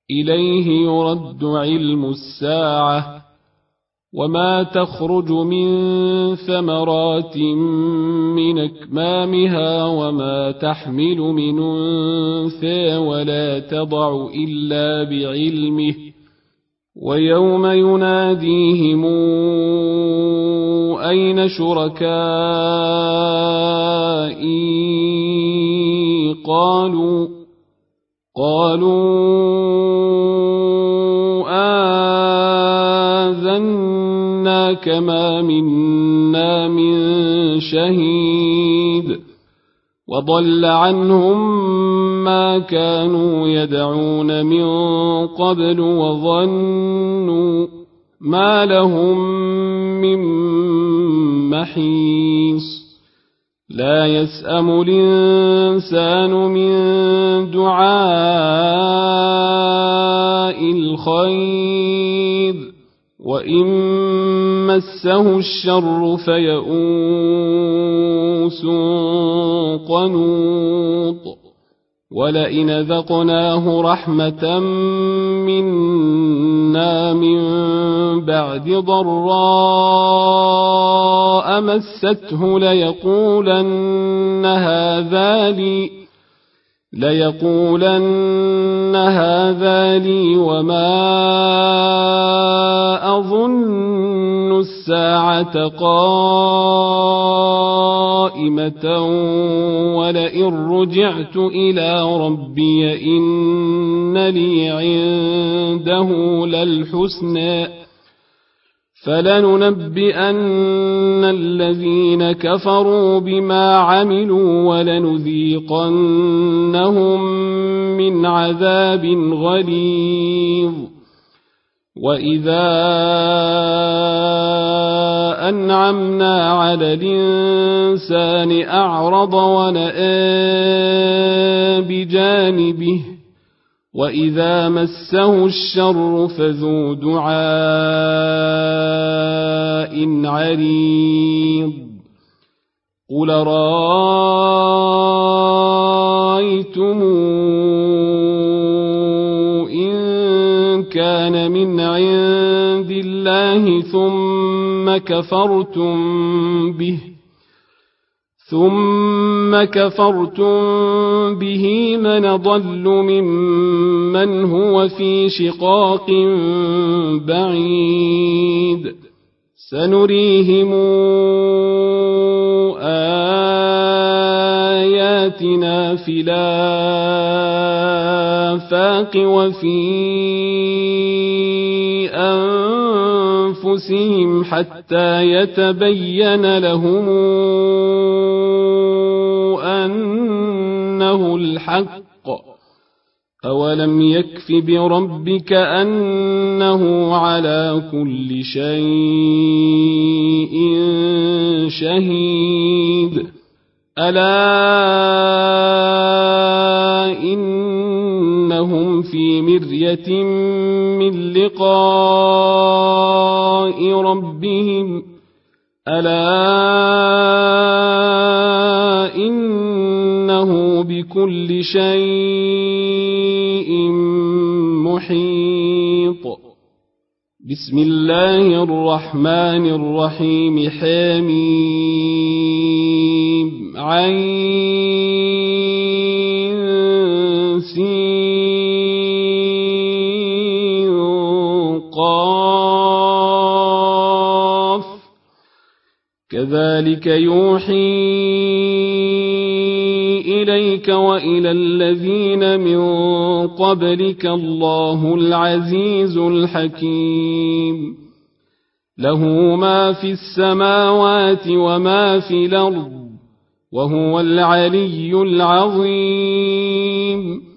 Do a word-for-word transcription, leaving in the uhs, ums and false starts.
إليه يرد علم الساعة وما تخرج من ثمرات من أكمامها وما تحمل من أنثى ولا تضع إلا بعلمه ويوم يناديهم أين شركائي قالوا قالوا آذناك ما منا من شهيد وضل عنهم ما كانوا يدعون من قبل وظنوا ما لهم من محيص لا يسأم الإنسان من دعاء الخير وإن مسه الشر فيئوس قنوط ولئن ذقناه رحمة منا من بعد ضراء مسته ليقولن هذا لي ليقولن هذا لي وما أظن الساعة قائمة ولئن رجعت إلى ربي إن لي عنده للحسنى فلننبئن الذين كفروا بما عملوا ولنذيقنهم من عذاب غليظ وإذا أنعمنا على الإنسان أعرض ونأى بجانبه وإذا مسه الشر فذو دعاء عريض قل رأيتم إن كان من عند الله ثم كفرتم به ثم كفرتم به من ضل ممن هو في شقاق بعيد سنريهم آياتنا في الآفاق وفي أنفسهم حتى يتبين لهم أنه الحق أولم يكف بربك أنه على كل شيء شهيد ألا إنهم في مرية من لقاء ربهم ألا إنه بكل شيء محيط بسم الله الرحمن الرحيم حميم عين سين قاف كذلك يوحي إليك وإلى الذين من قبلك الله العزيز الحكيم له ما في السماوات وما في الأرض وهو العلي العظيم